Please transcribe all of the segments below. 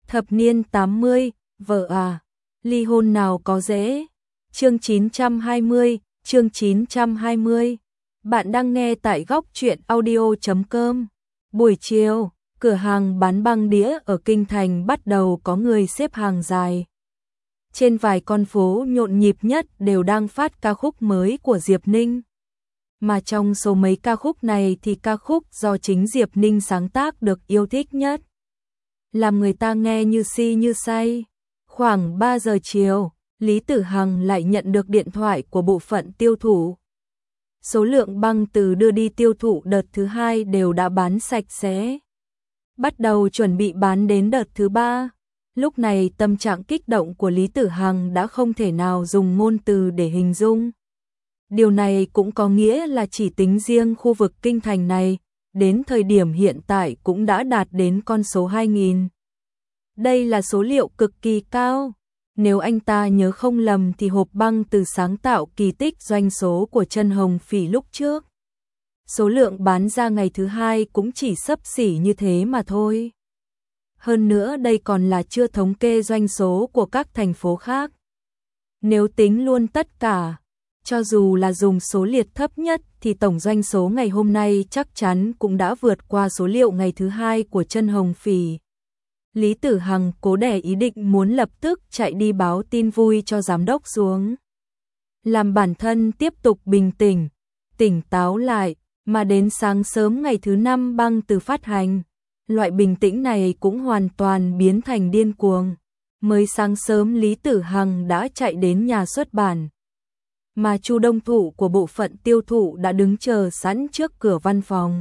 Thập niên 80, vợ à, ly hôn nào có dễ. Chương 920, chương 920. Bạn đang nghe tại góc truyện audio.com. Buổi chiều, cửa hàng bán băng đĩa ở Kinh Thành bắt đầu có người xếp hàng dài. Trên vài con phố nhộn nhịp nhất đều đang phát ca khúc mới của Diệp Ninh. Mà trong số mấy ca khúc này thì ca khúc do chính Diệp Ninh sáng tác được yêu thích nhất. Làm người ta nghe như si như say. Khoảng 3 giờ chiều, Lý Tử Hằng lại nhận được điện thoại của bộ phận tiêu thụ. Số lượng băng từ đưa đi tiêu thụ đợt thứ 2 đều đã bán sạch sẽ. Bắt đầu chuẩn bị bán đến đợt thứ 3. Lúc này tâm trạng kích động của Lý Tử Hằng đã không thể nào dùng ngôn từ để hình dung. Điều này cũng có nghĩa là chỉ tính riêng khu vực Kinh Thành này, đến thời điểm hiện tại cũng đã đạt đến con số 2.000. Đây là số liệu cực kỳ cao. Nếu anh ta nhớ không lầm thì hộp băng từ sáng tạo kỳ tích doanh số của Chân Hồng Phỉ lúc trước. Số lượng bán ra ngày thứ 2 cũng chỉ xấp xỉ như thế mà thôi. Hơn nữa đây còn là chưa thống kê doanh số của các thành phố khác. Nếu tính luôn tất cả, cho dù là dùng số liệt thấp nhất thì tổng doanh số ngày hôm nay chắc chắn cũng đã vượt qua số liệu ngày thứ 2 của Chân Hồng Phỉ. Lý Tử Hằng cố đè ý định muốn lập tức chạy đi báo tin vui cho giám đốc xuống. Làm bản thân tiếp tục bình tĩnh, tỉnh táo lại, mà đến sáng sớm ngày thứ 5 băng từ phát hành. Loại bình tĩnh này cũng hoàn toàn biến thành điên cuồng. Mới sáng sớm Lý Tử Hằng đã chạy đến nhà xuất bản. Mà Chu Đông Thụ của bộ phận tiêu thụ đã đứng chờ sẵn trước cửa văn phòng.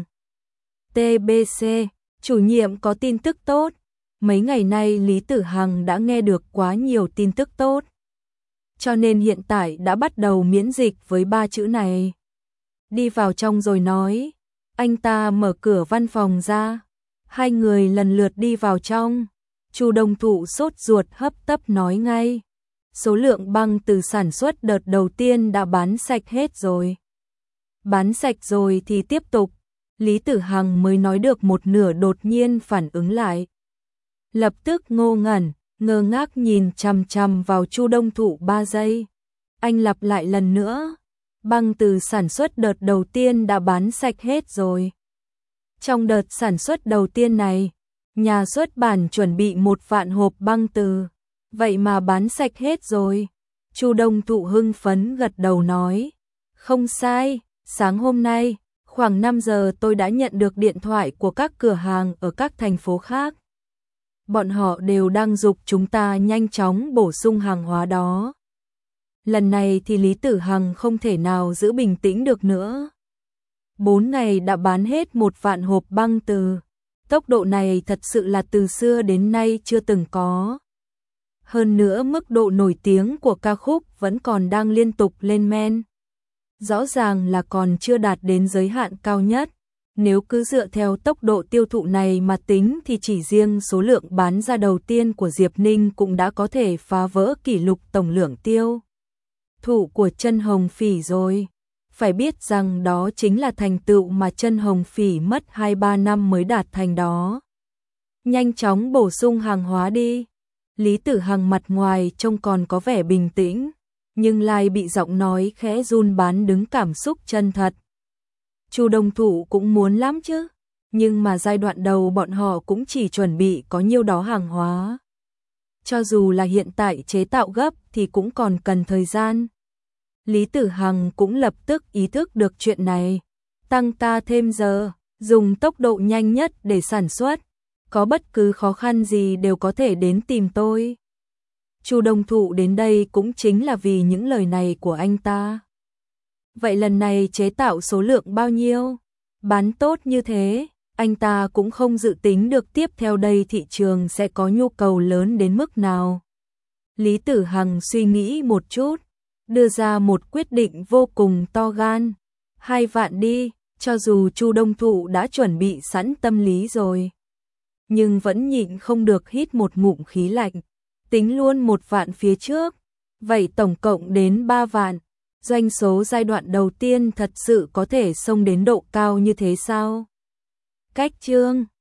TBC, chủ nhiệm có tin tức tốt. Mấy ngày nay Lý Tử Hằng đã nghe được quá nhiều tin tức tốt. Cho nên hiện tại đã bắt đầu miễn dịch với 3 chữ này. Đi vào trong rồi nói. Anh ta mở cửa văn phòng ra. Hai người lần lượt đi vào trong. Chu Đông Thụ sốt ruột hấp tấp nói ngay. Số lượng băng từ sản xuất đợt đầu tiên đã bán sạch hết rồi. Bán sạch rồi thì tiếp tục. Lý Tử Hằng mới nói được một nửa đột nhiên phản ứng lại. Lập tức ngơ ngác nhìn chằm chằm vào Chu Đông Thụ 3 giây. Anh lặp lại lần nữa. Băng từ sản xuất đợt đầu tiên đã bán sạch hết rồi. Trong đợt sản xuất đầu tiên này, nhà xuất bản chuẩn bị 1 vạn hộp băng từ. Vậy mà bán sạch hết rồi. Chu Đông Thụ hưng phấn gật đầu nói. Không sai, sáng hôm nay, khoảng 5 giờ tôi đã nhận được điện thoại của các cửa hàng ở các thành phố khác. Bọn họ đều đang giục chúng ta nhanh chóng bổ sung hàng hóa đó. Lần này thì Lý Tử Hằng không thể nào giữ bình tĩnh được nữa. 4 ngày đã bán hết 1 vạn hộp băng từ. Tốc độ này thật sự là từ xưa đến nay chưa từng có. Hơn nữa mức độ nổi tiếng của ca khúc vẫn còn đang liên tục lên men. Rõ ràng là còn chưa đạt đến giới hạn cao nhất. Nếu cứ dựa theo tốc độ tiêu thụ này mà tính thì chỉ riêng số lượng bán ra đầu tiên của Diệp Ninh cũng đã có thể phá vỡ kỷ lục tổng lượng tiêu thụ của Chân Hồng Phỉ rồi. Phải biết rằng đó chính là thành tựu mà Chân Hồng Phỉ mất 2-3 năm mới đạt thành đó. Nhanh chóng bổ sung hàng hóa đi. Lý Tử Hằng mặt ngoài trông còn có vẻ bình tĩnh, nhưng lại bị giọng nói khẽ run bán đứng cảm xúc chân thật. Chu Đông Thụ cũng muốn lắm chứ, nhưng mà giai đoạn đầu bọn họ cũng chỉ chuẩn bị có nhiêu đó hàng hóa. Cho dù là hiện tại chế tạo gấp thì cũng còn cần thời gian. Lý Tử Hằng cũng lập tức ý thức được chuyện này. Tăng ta thêm giờ, dùng tốc độ nhanh nhất để sản xuất. Có bất cứ khó khăn gì đều có thể đến tìm tôi. Chu Đông Thụ đến đây cũng chính là vì những lời này của anh ta. Vậy lần này chế tạo số lượng bao nhiêu? Bán tốt như thế, anh ta cũng không dự tính được tiếp theo đây thị trường sẽ có nhu cầu lớn đến mức nào. Lý Tử Hằng suy nghĩ một chút, đưa ra một quyết định vô cùng to gan. 2 vạn đi, cho dù Chu Đông Thụ đã chuẩn bị sẵn tâm lý rồi. Nhưng vẫn nhịn không được hít một ngụm khí lạnh. Tính luôn 1 vạn phía trước, vậy tổng cộng đến 3 vạn. Doanh số giai đoạn đầu tiên thật sự có thể xông đến độ cao như thế sao? Cách chương